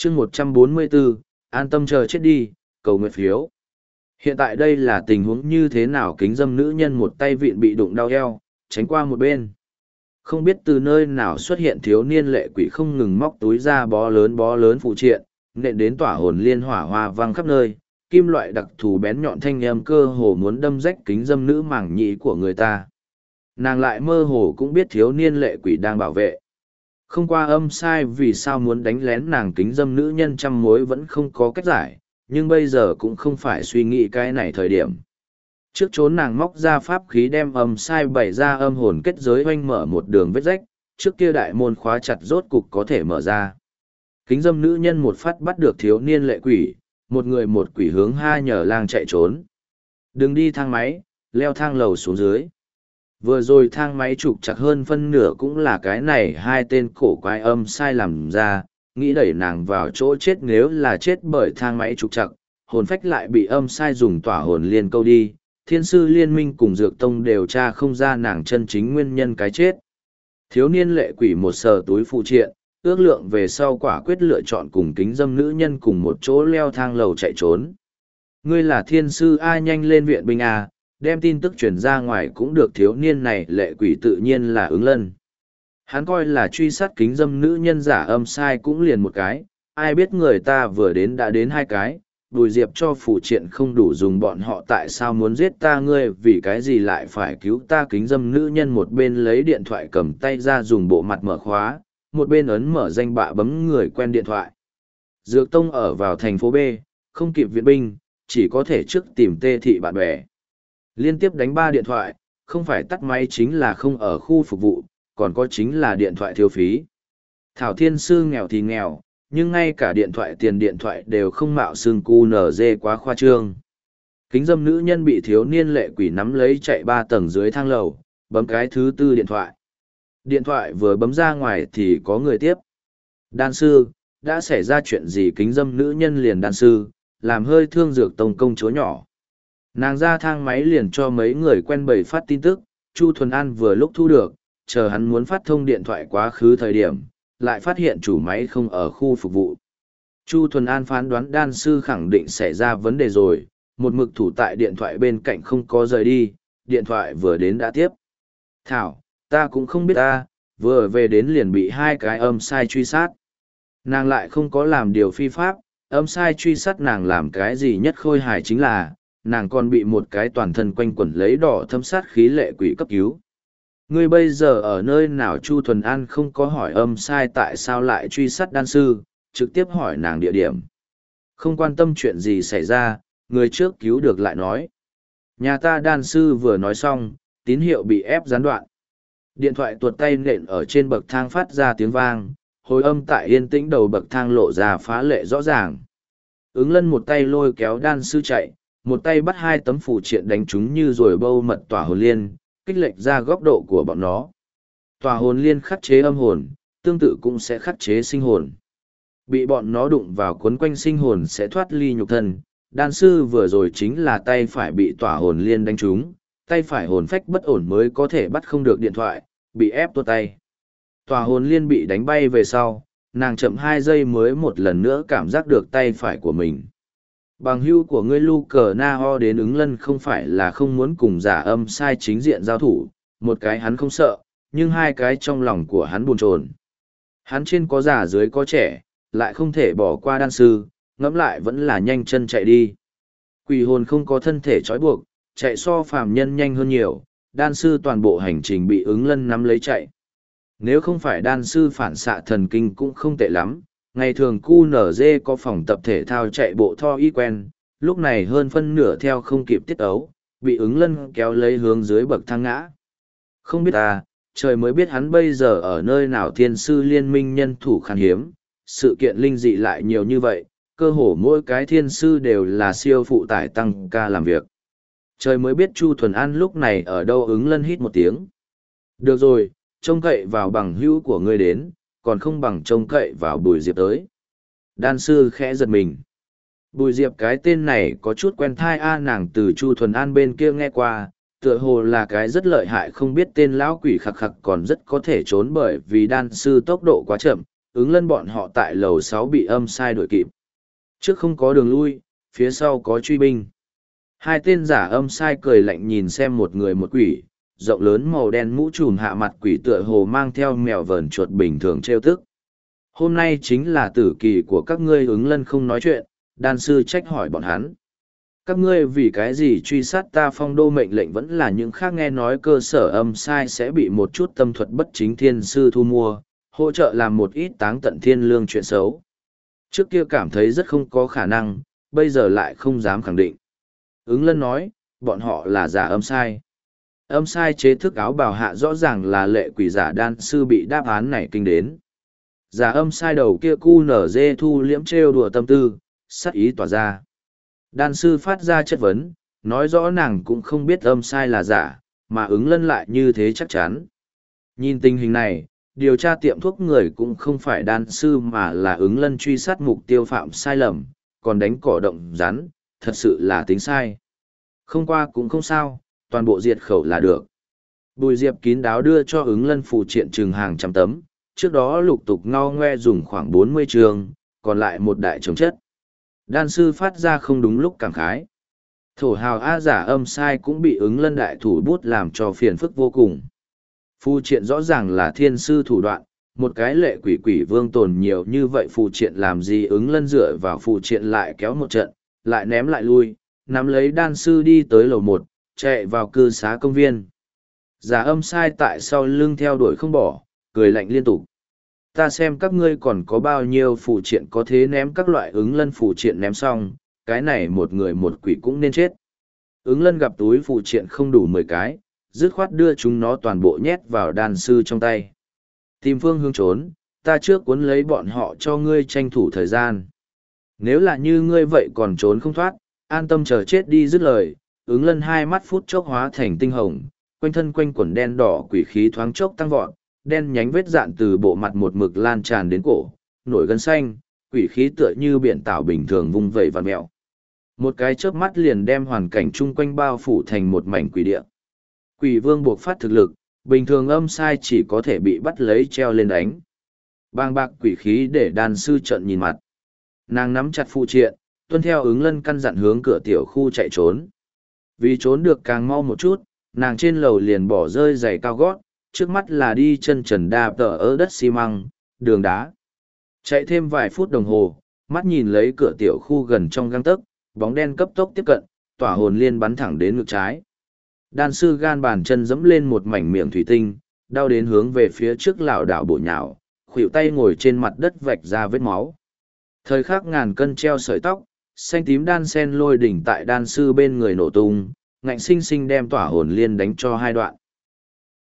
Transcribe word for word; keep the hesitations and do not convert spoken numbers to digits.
chương một trăm bốn mươi bốn, an tâm chờ chết đi, cầu nguyện phiếu. Hiện tại đây là tình huống như thế nào? Kính dâm nữ nhân một tay vịn bị đụng đau eo, tránh qua một bên. Không biết từ nơi nào xuất hiện thiếu niên lệ quỷ không ngừng móc túi ra bó lớn bó lớn phụ triện, nện đến tỏa hồn liên hỏa hoa vang khắp nơi, kim loại đặc thù bén nhọn thanh âm cơ hồ muốn đâm rách kính dâm nữ mảng nhĩ của người ta. Nàng lại mơ hồ cũng biết thiếu niên lệ quỷ đang bảo vệ. Không qua âm sai vì sao muốn đánh lén nàng kính dâm nữ nhân trăm mối vẫn không có cách giải, nhưng bây giờ cũng không phải suy nghĩ cái này thời điểm. Trước trốn nàng móc ra pháp khí đem âm sai bày ra âm hồn kết giới oanh mở một đường vết rách, trước kia đại môn khóa chặt rốt cục có thể mở ra. Kính dâm nữ nhân một phát bắt được thiếu niên lệ quỷ, một người một quỷ hướng hai nhờ lang chạy trốn. Đừng đi thang máy, leo thang lầu xuống dưới. Vừa rồi thang máy trục chặt hơn phân nửa cũng là cái này hai tên cổ quái âm sai làm ra, nghĩ đẩy nàng vào chỗ chết nếu là chết bởi thang máy trục chặt, hồn phách lại bị âm sai dùng tỏa hồn liên câu đi, thiên sư liên minh cùng dược tông đều tra không ra nàng chân chính nguyên nhân cái chết. Thiếu niên lệ quỷ một sờ túi phụ triện, ước lượng về sau quả quyết lựa chọn cùng kính dâm nữ nhân cùng một chỗ leo thang lầu chạy trốn. Ngươi là thiên sư A, nhanh lên viện binh A, đem tin tức truyền ra ngoài cũng được. Thiếu niên này lệ quỷ tự nhiên là ứng lân. Hắn coi là truy sát kính dâm nữ nhân giả âm sai cũng liền một cái, ai biết người ta vừa đến đã đến hai cái. Bùi Diệp cho phụ triện không đủ dùng, bọn họ tại sao muốn giết ta? Ngươi vì cái gì lại phải cứu ta? Kính dâm nữ nhân một bên lấy điện thoại cầm tay ra dùng bộ mặt mở khóa, một bên ấn mở danh bạ bấm người quen điện thoại. Dược Tông ở vào thành phố B, không kịp viện binh, chỉ có thể trước tìm tê thị bạn bè. Liên tiếp đánh ba điện thoại, không phải tắt máy chính là không ở khu phục vụ, còn có chính là điện thoại thiếu phí. Thảo thiên sư nghèo thì nghèo, nhưng ngay cả điện thoại tiền điện thoại đều không mạo xương cu nở dê quá khoa trương. Kính dâm nữ nhân bị thiếu niên lệ quỷ nắm lấy chạy ba tầng dưới thang lầu, bấm cái thứ tư điện thoại. Điện thoại vừa bấm ra ngoài thì có người tiếp. Đan sư, đã xảy ra chuyện gì? Kính dâm nữ nhân liền đan sư, làm hơi thương Dược Tông công chúa nhỏ. Nàng ra thang máy liền cho mấy người quen bày phát tin tức, Chu Thuần An vừa lúc thu được, chờ hắn muốn phát thông điện thoại quá khứ thời điểm, lại phát hiện chủ máy không ở khu phục vụ. Chu Thuần An phán đoán đan sư khẳng định xảy ra vấn đề rồi, một mực thủ tại điện thoại bên cạnh không có rời đi, điện thoại vừa đến đã tiếp. Thảo, ta cũng không biết ta, vừa về đến liền bị hai cái âm sai truy sát. Nàng lại không có làm điều phi pháp, âm sai truy sát nàng làm cái gì nhất khôi hài chính là, nàng còn bị một cái toàn thân quanh quẩn lấy đỏ thâm sát khí lệ quỷ cấp cứu. Ngươi bây giờ ở nơi nào? Chu Thuần An không có hỏi âm sai tại sao lại truy sát đan sư, trực tiếp hỏi nàng địa điểm. Không quan tâm chuyện gì xảy ra, người trước cứu được lại nói. Nhà ta đan sư vừa nói xong, tín hiệu bị ép gián đoạn. Điện thoại tuột tay nện ở trên bậc thang phát ra tiếng vang, hồi âm tại yên tĩnh đầu bậc thang lộ ra phá lệ rõ ràng. Ứng lân một tay lôi kéo đan sư chạy, một tay bắt hai tấm phủ triện đánh chúng như rồi bâu mật tỏa hồn liên, kích lệch ra góc độ của bọn nó. Tỏa hồn liên khắc chế âm hồn, tương tự cũng sẽ khắc chế sinh hồn. Bị bọn nó đụng vào cuốn quanh sinh hồn sẽ thoát ly nhục thân. Đan sư vừa rồi chính là tay phải bị tỏa hồn liên đánh trúng, tay phải hồn phách bất ổn mới có thể bắt không được điện thoại, bị ép tuột tay. Tỏa hồn liên bị đánh bay về sau, nàng chậm hai giây mới một lần nữa cảm giác được tay phải của mình. Bằng hữu của ngươi Lu Cờ Na Ho đến. Ứng lân không phải là không muốn cùng giả âm sai chính diện giao thủ, một cái hắn không sợ, nhưng hai cái trong lòng của hắn buồn chồn. Hắn trên có già dưới có trẻ, lại không thể bỏ qua đan sư, ngẫm lại vẫn là nhanh chân chạy đi. Quỷ hồn không có thân thể trói buộc, chạy so phàm nhân nhanh hơn nhiều, đan sư toàn bộ hành trình bị ứng lân nắm lấy chạy. Nếu không phải đan sư phản xạ thần kinh cũng không tệ lắm, ngày thường cu nở dê có phòng tập thể thao chạy bộ tho y quen, lúc này hơn phân nửa theo không kịp tiết ấu, bị ứng lân kéo lấy hướng dưới bậc thang ngã. Không biết ta, trời mới biết hắn bây giờ ở nơi nào. Thiên sư liên minh nhân thủ khan hiếm, sự kiện linh dị lại nhiều như vậy, cơ hồ mỗi cái thiên sư đều là siêu phụ tải tăng ca làm việc. Trời mới biết Chu Thuần An lúc này ở đâu. Ứng lân hít một tiếng. Được rồi, trông cậy vào bằng hữu của ngươi đến, còn không bằng trông cậy vào Bùi Diệp tới. Đan sư khẽ giật mình. Bùi Diệp cái tên này có chút quen thai a, nàng từ Chu Thuần An bên kia nghe qua, tựa hồ là cái rất lợi hại không biết tên lão quỷ khặc khặc còn rất có thể trốn bởi vì đan sư tốc độ quá chậm, ứng lân bọn họ tại lầu sáu bị âm sai đuổi kịp. Trước không có đường lui, phía sau có truy binh. Hai tên giả âm sai cười lạnh nhìn xem một người một quỷ, rộng lớn màu đen mũ trùm hạ mặt quỷ tựa hồ mang theo mèo vờn chuột bình thường trêu tức. Hôm nay chính là tử kỳ của các ngươi, ứng lân không nói chuyện, đan sư trách hỏi bọn hắn. Các ngươi vì cái gì truy sát ta? Phong đô mệnh lệnh vẫn là những khác, nghe nói cơ sở âm sai sẽ bị một chút tâm thuật bất chính thiên sư thu mua, hỗ trợ làm một ít táng tận thiên lương chuyện xấu. Trước kia cảm thấy rất không có khả năng, bây giờ lại không dám khẳng định. Ứng lân nói, bọn họ là giả âm sai. Âm sai chế thức áo bào hạ rõ ràng là lệ quỷ giả đan sư bị đáp án này kinh đến. Giả âm sai đầu kia cu nở dê thu liễm trêu đùa tâm tư, sắc ý tỏa ra. Đan sư phát ra chất vấn, nói rõ nàng cũng không biết âm sai là giả, mà ứng lân lại như thế chắc chắn. Nhìn tình hình này, điều tra tiệm thuốc người cũng không phải đan sư mà là ứng lân truy sát mục tiêu phạm sai lầm, còn đánh cỏ động rắn, thật sự là tính sai. Không qua cũng không sao, toàn bộ diệt khẩu là được. Bùi Diệp kín đáo đưa cho ứng lân phụ triện chừng hàng trăm tấm, trước đó lục tục ngao ngoe dùng khoảng bốn mươi trường, còn lại một đại chống chất. Đan sư phát ra không đúng lúc cảm khái. Thổ hào A giả âm sai cũng bị ứng lân đại thủ bút làm cho phiền phức vô cùng. Phù triện rõ ràng là thiên sư thủ đoạn, một cái lệ quỷ quỷ vương tồn nhiều như vậy phù triện làm gì? Ứng lân dựa vào phù triện lại kéo một trận, lại ném lại lui, nắm lấy đan sư đi tới lầu một, chạy vào cư xá công viên. Giả âm sai tại sau lưng theo đuổi không bỏ, cười lạnh liên tục. Ta xem các ngươi còn có bao nhiêu phù triện có thế ném. Các loại ứng lân phù triện ném xong, cái này một người một quỷ cũng nên chết. Ứng lân gặp túi phù triện không đủ mười cái, dứt khoát đưa chúng nó toàn bộ nhét vào đan sư trong tay. Tìm phương hướng trốn, ta trước cuốn lấy bọn họ cho ngươi tranh thủ thời gian. Nếu là như ngươi vậy còn trốn không thoát, an tâm chờ chết đi. Dứt lời, ứng lân hai mắt phút chốc hóa thành tinh hồng, quanh thân quanh quần đen đỏ quỷ khí thoáng chốc tăng vọt, đen nhánh vết dạn từ bộ mặt một mực lan tràn đến cổ, nổi gân xanh, quỷ khí tựa như biển tảo bình thường vung vẩy vằn mẹo. Một cái chớp mắt liền đem hoàn cảnh chung quanh bao phủ thành một mảnh quỷ địa. Quỷ vương buộc phát thực lực, bình thường âm sai chỉ có thể bị bắt lấy treo lên đánh. Bang bạc quỷ khí để đan sư trận nhìn mặt. Nàng nắm chặt phụ triện, tuân theo ứng lân căn dặn hướng cửa tiểu khu chạy trốn. Vì trốn được càng mau một chút, nàng trên lầu liền bỏ rơi giày cao gót, trước mắt là đi chân trần đạp tờ ở đất xi măng, đường đá. Chạy thêm vài phút đồng hồ, mắt nhìn lấy cửa tiểu khu gần trong găng tấc, bóng đen cấp tốc tiếp cận, tỏa hồn liên bắn thẳng đến ngực trái. Đan sư gan bàn chân dẫm lên một mảnh miệng thủy tinh, đau đến hướng về phía trước lảo đảo bổ nhào, khuỷu tay ngồi trên mặt đất vạch ra vết máu. Thời khắc ngàn cân treo sợi tóc, xanh tím đan sen lôi đỉnh tại đan sư bên người nổ tung, ngạnh sinh sinh đem tỏa hồn liên đánh cho hai đoạn.